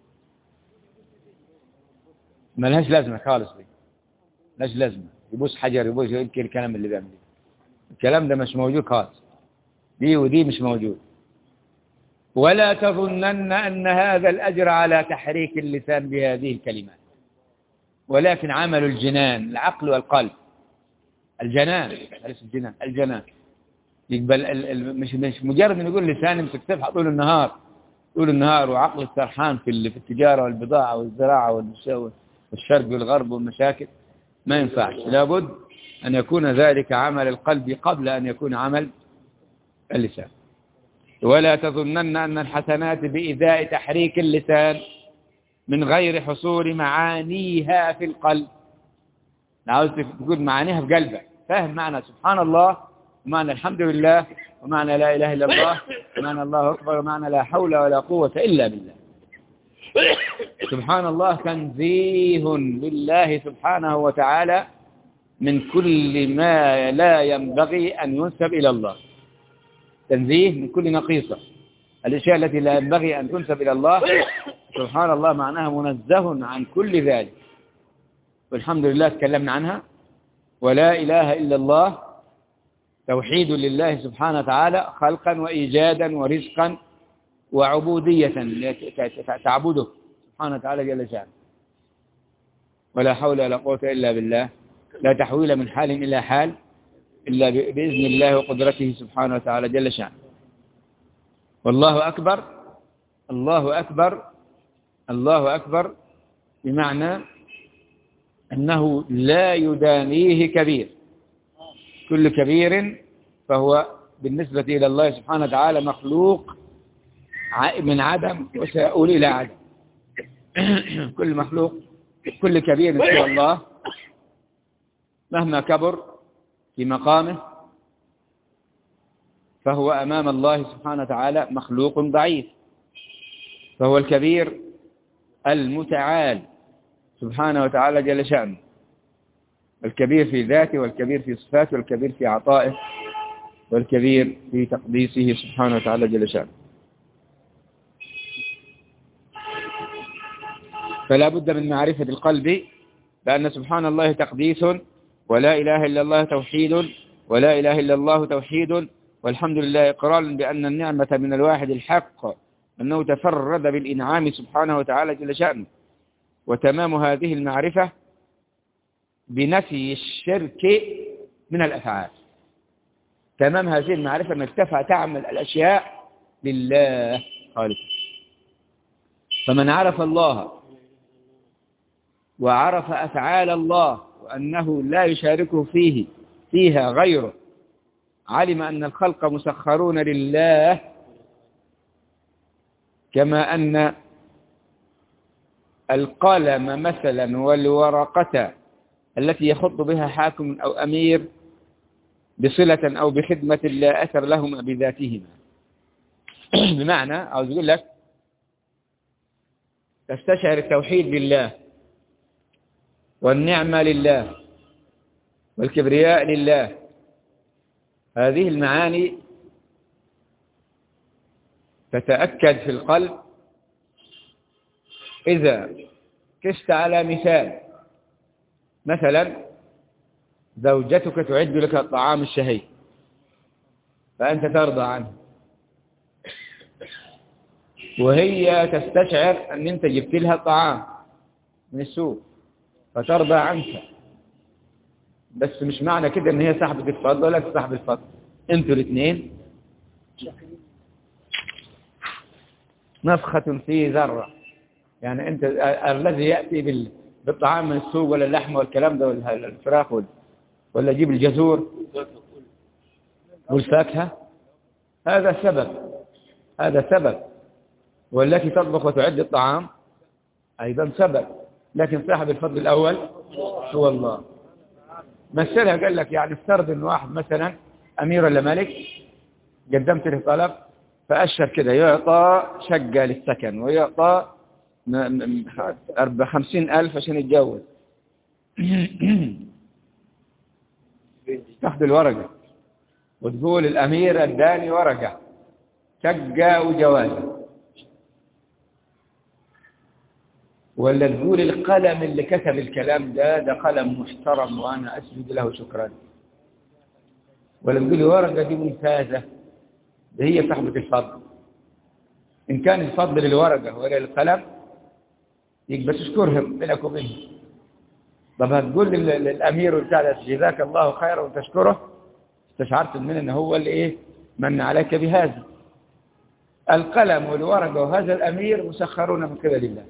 ما لهاش لازمة خالص دي، ملهاش لازمة. يبوس حجر يبوس يمكن الكلام اللي بيعمل الكلام ده مش موجود خالص، دي ودي مش موجود. ولا تظنن أن هذا الأجر على تحريك اللسان بهذه الكلمات، ولكن عمل الجنان، العقل والقلب. الجنان ليس الجنان، الجنان. يقبل مش مجرد ان يقول لساني مسك سفحه طول النهار وعقل السرحان في التجاره والبضاعه والزراعه والشرق والغرب والمشاكل، ما ينفعش. لابد ان يكون ذلك عمل القلب قبل ان يكون عمل اللسان. ولا تظنن ان الحسنات بإزاء تحريك اللسان من غير حصول معانيها في القلب. عاوز تقول معانيها في قلبك، فاهم معنى سبحان الله ومعنى الحمد لله ومعنى لا إله إلا الله ومعنى الله أكبر ومعنى لا حول ولا قوة إلا بالله. سبحان الله تنزيه لله سبحانه وتعالى من كل ما لا ينبغي أن ينسب إلى الله، تنزيه من كل نقيصة، الأشياء التي لا ينبغي أن تنسب إلى الله سبحان الله معناها منزه عن كل ذلك. والحمد لله تكلمنا عنها. ولا إله إلا الله توحيد لله سبحانه وتعالى خلقا وإيجادا ورزقا وعبودية تعبده سبحانه وتعالى جل شأنه. ولا حول ولا قوة إلا بالله، لا تحويل من حال إلى حال إلا بإذن الله وقدرته سبحانه وتعالى جل شأنه. والله أكبر، الله أكبر، الله أكبر، بمعنى أنه لا يدانيه كبير. كل كبير فهو بالنسبة إلى الله سبحانه وتعالى مخلوق من عدم وسيؤول إلى عدم. كل مخلوق، كل كبير سوى الله مهما كبر في مقامه فهو أمام الله سبحانه وتعالى مخلوق ضعيف، فهو الكبير المتعال سبحانه وتعالى جل شأنه، الكبير في ذاته، والكبير في صفاته، والكبير في عطائه، والكبير في تقديسه سبحانه وتعالى جل شأنه. فلا بد من معرفة القلب بأن سبحان الله تقديس، ولا إله إلا الله توحيد، ولا إله إلا الله توحيد، والحمد لله إقرار بأن النعمة من الواحد الحق، أنه تفرد بالإنعام سبحانه وتعالى جل شأنه. وتمام هذه المعرفة بنفي الشرك من الأفعال. تمام هذه المعرفة أنك تعمل الأشياء لله خالص. فمن عرف الله وعرف أفعال الله وأنه لا يشاركه فيها غيره، علم أن الخلق مسخرون لله، كما أن القلم مثلا والورقة التي يخط بها حاكم أو أمير بصلة أو بخدمة لا أثر لهما بذاتهما. بمعنى عاوز أقول لك تستشعر التوحيد لله، والنعمة لله، والكبرياء لله. هذه المعاني تتأكد في القلب إذا كشت على مثال، مثلا زوجتك تعد لك الطعام الشهي فأنت ترضى عنه، وهي تستشعر أن أنت جبت لها الطعام من السوق فترضى عنك. بس مش معنى كده أن هي صاحبة الفضل ولا صاحب الفضل، أنتوا الاثنين نفخة في ذرة. يعني أنت الذي يأتي بالطعام من السوق ولا اللحم والكلام ده ولا الفراخ ولا يجيب الجزور والفاكهة، هذا سبب. والتي تطبخ وتعد الطعام أيضا سبب، لكن صاحب الفضل الأول هو الله. مثلها قال لك يعني افترض ان واحد مثلا أمير ولا ملك، قدمت له طلب فأشر كده يعطى شقة للسكن ويعطى 50,000 عشان يتجوز. تاخذ الورقة وتقول الأمير اداني ورقة شقة وجوازة، ولا تقول القلم اللي كتب الكلام ده قلم محترم وأنا أسجد له شكرا، ولا تقول الورقة دي ممتازة، ده هي صاحبة الفضل. إن كان الفضل للورقة ولا للقلم يبقى تشكرهم بينك وبينه. طب هتقول للأمير والسادة جزاك الله خيرا وتشكره، استشعرت من أنه هو اللي من عليك بهذا. القلم والورقة وهذا الأمير مسخرون من قبل الله.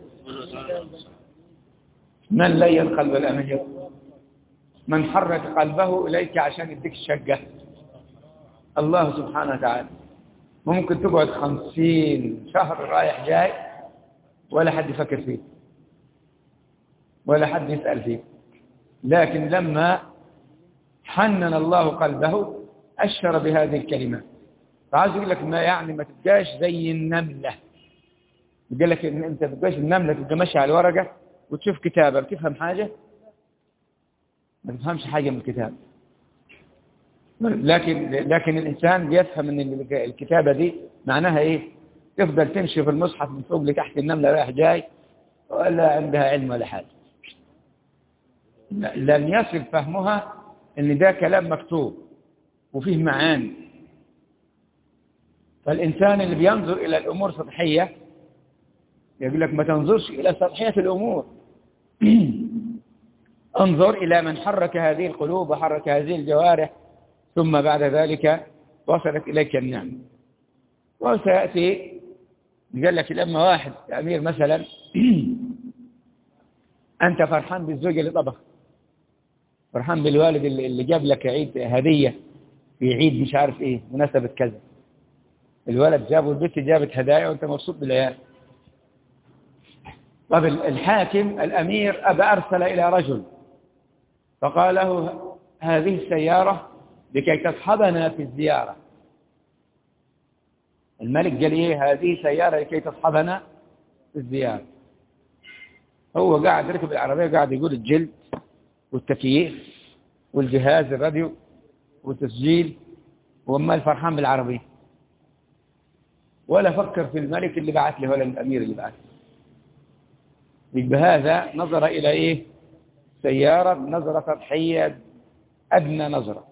من لين قلب الأمير؟ من حرك قلبه إليك عشان يديك الشقة؟ الله سبحانه وتعالى. ممكن تقعد 50 شهر رايح جاي ولا حد يفكر فيه ولا حد يسأل فيه، لكن لما حنن الله قلبه أشر بهذه الكلمات. فعايز يقول لك ما تبقاش زي النملة. يقول لك إن أنت تبقاش النملة تبقى ماشي على الورقة وتشوف كتابة بتفهم حاجة؟ ما تفهمش حاجة من الكتاب. لكن الإنسان بيفهم أن الكتابة دي معناها إيه. تفضل تمشي في المصحف من فوق لتحت النملة رايح جاي ولا عندها علم ولا حاجة. لن يصل فهمها أن ده كلام مكتوب وفيه معاني. فالإنسان اللي بينظر إلى الأمور سطحية يقول لك ما تنظرش إلى سطحية الأمور. انظر إلى من حرك هذه القلوب وحرك هذه الجوارح، ثم بعد ذلك وصلت إليك النعمة. وسيأتي قال لك لما واحد أمير مثلا أنت فرحان بالزوجة اللي طبخ، فرحان بالوالد اللي جاب لك عيد هدية في عيد مش عارف إيه مناسبة كذا، الولد جاب والبنت جابت هدايا وأنت مبسوط بالعيال. طب الحاكم الأمير أرسل إلى رجل فقال له هذه السيارة لكي تصحبنا في الزيارة. الملك قال إيه هذه سيارة لكي تصحبنا في الزيارة. هو قاعد ركب العربية قاعد يقول الجلد والتكييف والجهاز الراديو والتسجيل وما الفرحان بالعربية ولا فكر في الملك اللي بعث له ولا الأمير اللي بعث له. بهذا نظر إلى إيه سيارة نظرة سطحية أدنى نظرة.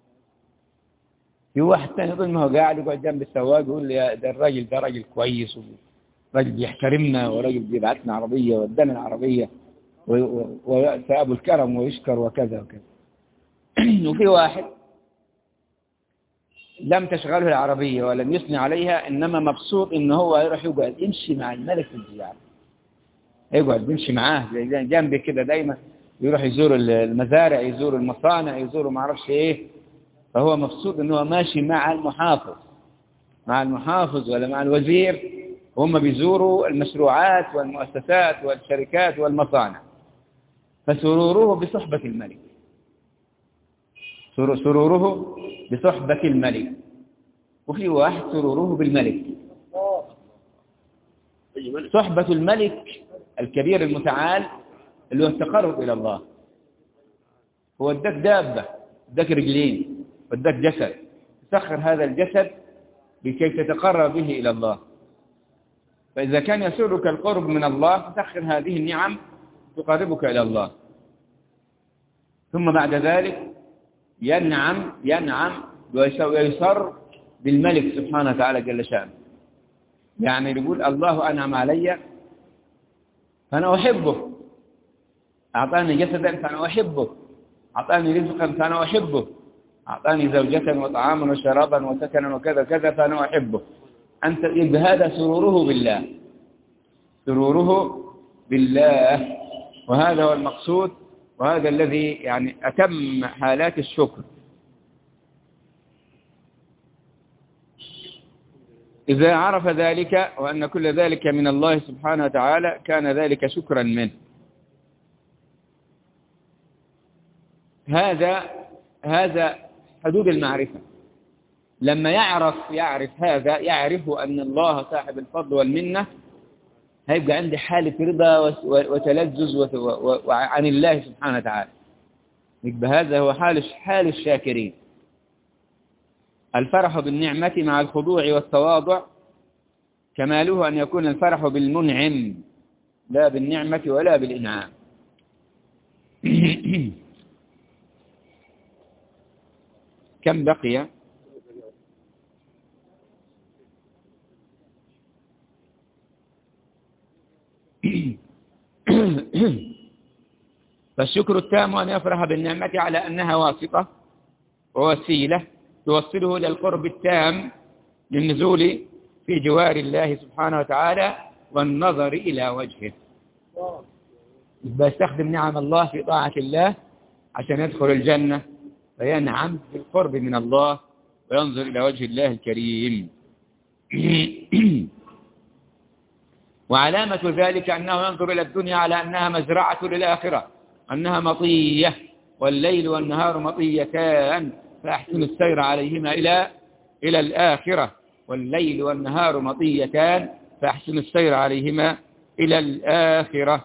في واحد ثاني طول ما هو قاعد يقعد جنب السواق يقول لي ده الراجل ده راجل كويس وراجل بيحترمنا وراجل بيبعثنا عربية ودنا العربية وأبو الكرم ويشكر وكذا وكذا. وفي واحد لم تشغله العربية ولم يثني عليها إنما مبسوط إنه هو يروح يقعد يمشي مع الملك في الزيارة. يقعد يمشي معاه جنبي كده دايما يروح يزور المزارع يزور المصانع يزور ما اعرفش ايه. فهو مبسوط انه ماشي مع المحافظ ولا مع الوزير وهم بيزوروا المشروعات والمؤسسات والشركات والمصانع. فسروره بصحبة الملك سروره بصحبة الملك. وفي واحد سروره بالملك. صحبة الملك الكبير المتعال اللي هو التقرب إلى الله. هو اداك دابة اداك رجلين واداك جسد سخر هذا الجسد لكي تتقرب به إلى الله. فإذا كان يسرك القرب من الله فسخر هذه النعم تقربك إلى الله. ثم بعد ذلك ينعم ويسر بالملك سبحانه وتعالى جل شأنه. يعني يقول الله أنعم علي فأنا أحبه أعطاني جسدا فأنا أحبه أعطاني رزقا فأنا أحبه أعطاني زوجة وطعاما وشرابا وسكنا وكذا كذا فأنا أحبه. أنت هذا سروره بالله وهذا هو المقصود وهذا الذي يعني أتم حالات الشكر. إذا عرف ذلك وأن كل ذلك من الله سبحانه وتعالى كان ذلك شكرا منه. هذا حدود المعرفة. لما يعرف هذا يعرف أن الله صاحب الفضل والمنة هيبقى عندي حالة رضا وتلذذ عن الله سبحانه وتعالى. يبقى هذا هو حال الشاكرين. الفرح بالنعمة مع الخضوع والتواضع كماله أن يكون الفرح بالمنعم لا بالنعمة ولا بالإنعام. كم بقي؟ فالشكر التام أن يفرح بالنعمة على أنها واسطة ووسيلة توصله إلى القرب التام للنزول في جوار الله سبحانه وتعالى والنظر إلى وجهه. بيستخدم نعم الله في طاعة الله عشان يدخل الجنة فينعم بالقرب من الله وينظر إلى وجه الله الكريم. وعلامة ذلك أنه ينظر إلى الدنيا على أنها مزرعة للآخرة أنها مطية والليل والنهار مطيتان فأحسن السير عليهما إلى الآخرة. والليل والنهار مطيتان فأحسن السير عليهما إلى الآخرة.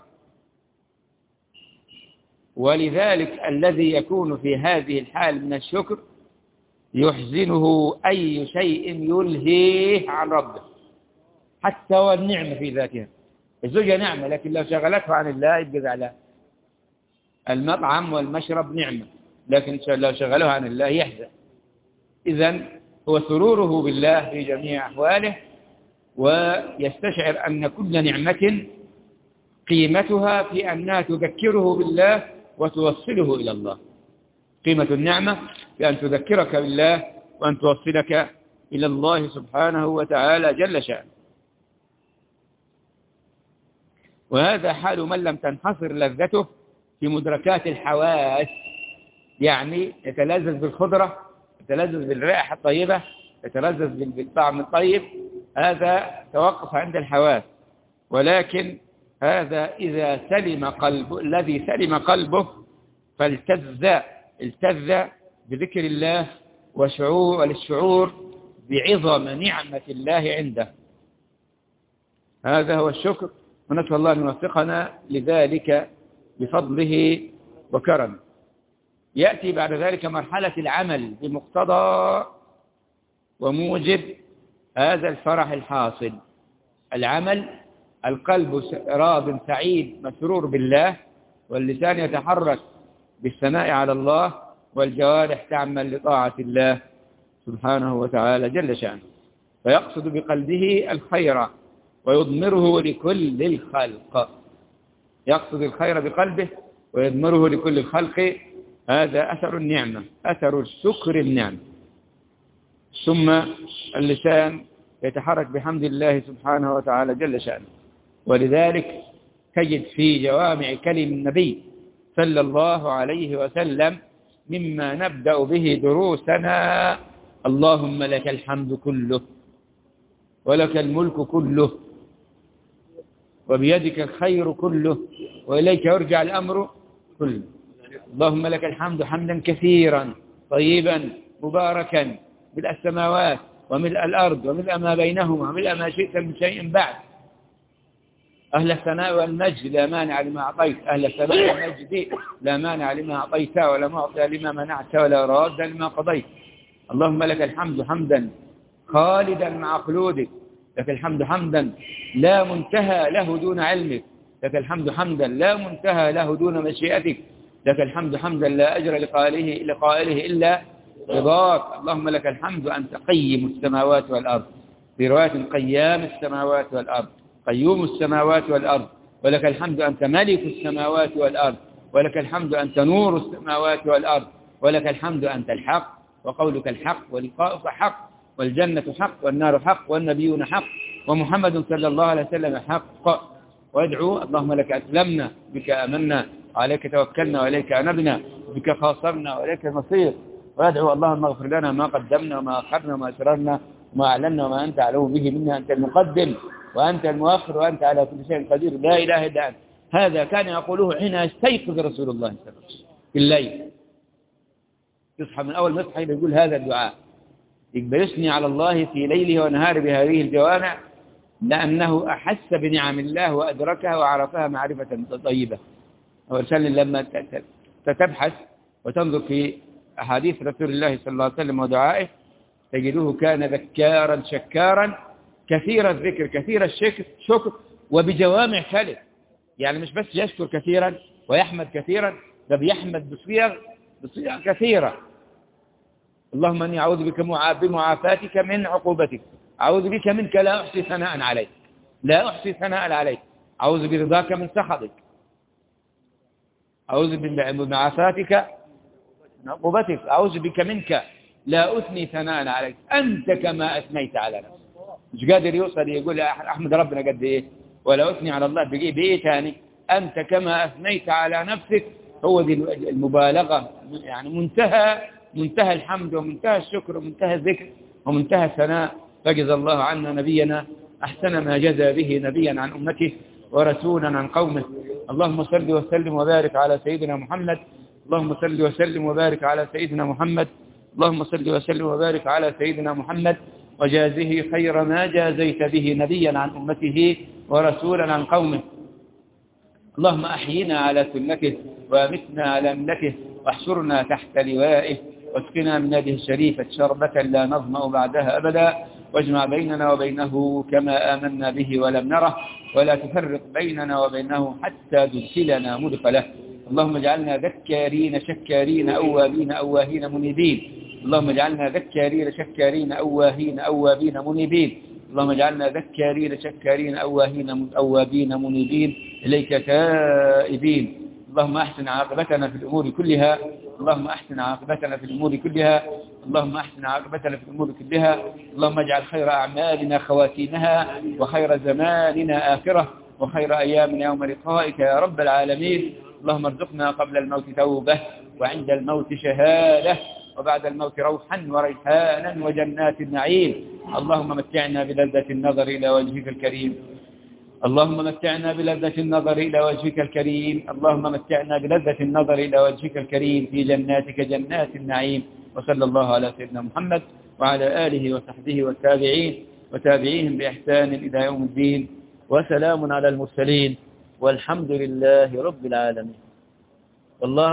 ولذلك الذي يكون في هذه الحال من الشكر يحزنه أي شيء يلهيه عن ربه حتى والنعمة في ذاتها. الزوجة نعمة لكن لو شغلته عن الله يبقى زعلان. المطعم والمشرب نعمة لكن لو شغله عن الله يحزن. إذن هو سروره بالله في جميع أحواله ويستشعر أن كل نعمة قيمتها في أنها تذكره بالله وتوصله إلى الله. قيمة النعمة في أن تذكرك بالله وأن توصلك إلى الله سبحانه وتعالى جل شأنه. وهذا حال من لم تنحصر لذته في مدركات الحواس. يعني يتلذذ بالخضرة يتلذذ بالرائحة الطيبة يتلذذ بالطعم الطيب، هذا توقف عند الحواس. ولكن هذا إذا سلم قلبه، الذي سلم قلبه التذ بذكر الله والشعور بعظم نعمة الله عنده. هذا هو الشكر، ونسأل الله أن يوفقنا لذلك بفضله وكرمه. يأتي بعد ذلك مرحلة العمل بمقتضى وموجب هذا الفرح الحاصل. العمل، القلب راض سعيد مسرور بالله، واللسان يتحرك بالثناء على الله، والجوارح تعمل لطاعة الله سبحانه وتعالى جل شأنه، فيقصد بقلبه الخير ويضمره لكل الخلق. يقصد الخير بقلبه ويضمره لكل الخلق. هذا أثر النعمة، أثر الشكر النعمة. ثم اللسان يتحرك بحمد الله سبحانه وتعالى جل شأنه. ولذلك تجد في جوامع كلم النبي صلى الله عليه وسلم مما نبدأ به دروسنا: اللهم لك الحمد كله، ولك الملك كله، وبيدك الخير كله، وإليك يرجع الأمر كله. اللهم لك الحمد حمدا كثيرا طيبا مباركا ملء السماوات وملء الأرض وملء ما بينهما وملء ما شئت من شيء بعد. أهل الثناء والمجد لا مانع لما أعطيت، أهل الثناء والمجد لا مانع لما أعطيت ولا معطي لما منعت ولا راد لما قضيت. اللهم لك الحمد حمدا خالدا مع خلودك، لك الحمد حمدا لا منتهى له دون علمك، لك الحمد حمدا لا منتهى له دون مشيئتك، لك الحمد حمدا لا أجر لقائله إلا رضاك. اللهم لك الحمد أنت قيم السماوات والأرض، في رواية قيام السماوات والأرض، قيوم السماوات والأرض. ولك الحمد أنت ملك السماوات والأرض، ولك الحمد أنت نور السماوات والأرض، ولك الحمد أنت الحق، وقولك الحق، ولقاؤك حق، والجنة حق، والنار حق، والنبيون حق، ومحمد صلى الله عليه وسلم حق. وادعو: اللهم لك أسلمنا، بك آمنا، عليك توكلنا، وإليك أنبنا، بك خاصمنا، وإليك المصير. وادعو: اللهم اغفر لنا ما قدمنا وما أخرنا وما أسررنا وما أعلنا وما أنت أعلم به منا، أنت المقدم وأنت المؤخر وأنت على كل شيء قدير، لا إله إلا أنت. هذا كان يقوله حين يستيقظ رسول الله صلى الله عليه وسلم في الليل، يصحى من أول ما يصحى يقول هذا الدعاء، يقبل يثني على الله في ليله ونهاره بهذه الجوامع، لأنه أحس بنعم الله وأدركها وعرفها معرفة طيبة. وسلم لما تبحث وتنظر في أحاديث رسول الله صلى الله عليه وسلم ودعائه، تجده كان ذكارا شكارا كثير الذكر كثير الشكر وبجوامع كلم. يعني مش بس يشكر كثيرا ويحمد كثيرا، ده بيحمد بصيغ كثيرة. اللهم أني أعوذ بك بمعافاتك من عقوبتك، أعوذ بك منك لا أحصي ثناء عليك، لا أحصي ثناء عليك، أعوذ برضاك من سخطك، أعوذ بمعافاتك من عقوبتك، أعوذ بك منك لا أثني ثناء عليك، أنت كما أثنيت على نفسك. مش قادر يوصل يقول أحمد ربنا قد إيه ولا أثني على الله بإيه تاني. أنت كما أثنيت على نفسك، هو دي المبالغة، يعني منتهى الحمد ومنتهى الشكر ومنتهى الذكر ومنتهى الثناء. فجزى الله عنا نبينا أحسن ما جزى به نبيا عن أمته ورسولا عن قومه. اللهم صل وسلم وبارك على سيدنا محمد، اللهم صل وسلم وبارك على سيدنا محمد، اللهم صل وسلم وبارك على سيدنا محمد، وجازه خير ما جازيت به نبيا عن أمته ورسولا عن قومه. اللهم أحينا على سنته وأمتنا على ملته، واحشرنا تحت لوائه، واسقنا من يده الشريفة شربة لا نظمأ بعدها أبدا، واجمع بيننا وبينه كما آمنا به ولم نره، ولا تفرق بيننا وبينه حتى تدخلنا مدخله. اللهم اجعلنا ذكارين شكارين أوابين أواهين منيبين، اللهم اجعلنا ذكارين شكارين أوابين منيبين، اللهم اجعلنا ذكارين شكارين أوابين منيبين إليك تائبين. اللهم أحسن عاقبتنا في الأمور كلها، اللهم أحسن عاقبتنا في الأمور كلها، اللهم أحسن عاقبتنا في الأمور كلها. اللهم اجعل خير أعمالنا خواتيمها، وخير زماننا آخرة، وخير أيامنا يوم لقائك يا رب العالمين. اللهم ارزقنا قبل الموت توبة، وعند الموت شهادة، وبعد الموت روحا وريحانا وجنات النعيم. اللهم متعنا بلذة النظر إلى وجهك الكريم. اللهم متعنا بلذة النظر إلى وجهك الكريم. اللهم متعنا بلذة النظر إلى وجهك الكريم في جناتك جنات النعيم. وصلى الله على سيدنا محمد وعلى آله وصحبه والتابعين وتابعيهم بإحسان إلى يوم الدين. وسلام على المرسلين والحمد لله رب العالمين. والله